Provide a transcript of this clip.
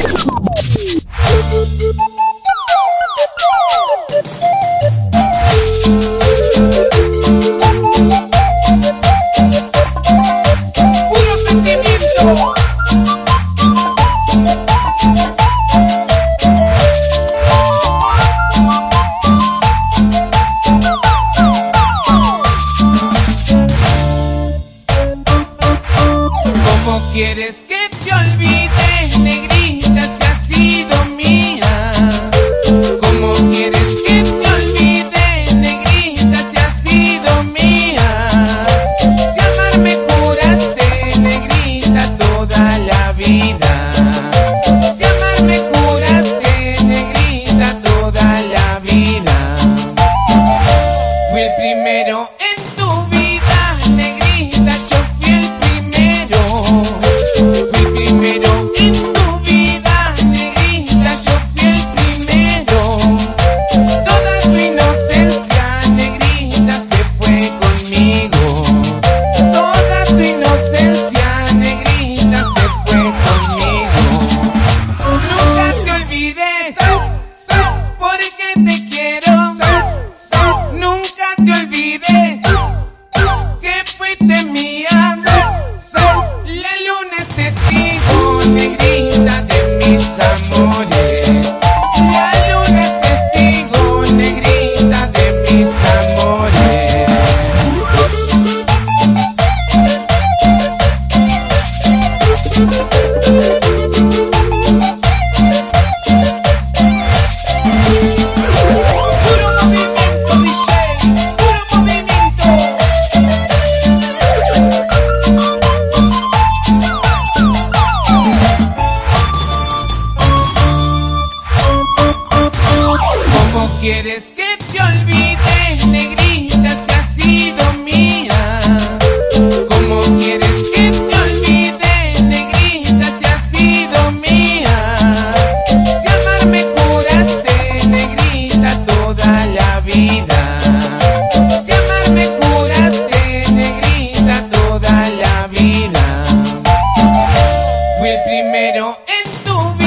¿Quieres que te olvide, negrita, si has sido mía? ¿Cómo quieres que te olvide, negrita, si has sido mía? Si amarme juraste, negrita, toda la vida. Si amarme juraste, negrita, toda la vida. Fui el primero en tu vida, negrita, yo fui el primero. Fui el primero en tu vida, negrita, yo fui el primero. Toda tu inocencia, negrita, se fue conmigo. Toda tu inocencia, negrita, se fue conmigo. Nunca te olvides, porque te quiero. Nunca te olvides que fuiste mía. La luna es testigo, negrita, de mis amores. La luna es testigo, negrita, de mis amores. Puro movimiento, DJ, puro movimiento. ¿Cómo quieres que te olvide, negrita, si has sido mía? ¿Cómo quieres que te olvide, negrita, si has sido mía? Si amarme juraste, negrita, toda la vida. Si amarme juraste, negrita, toda la vida. Fui el primero en tu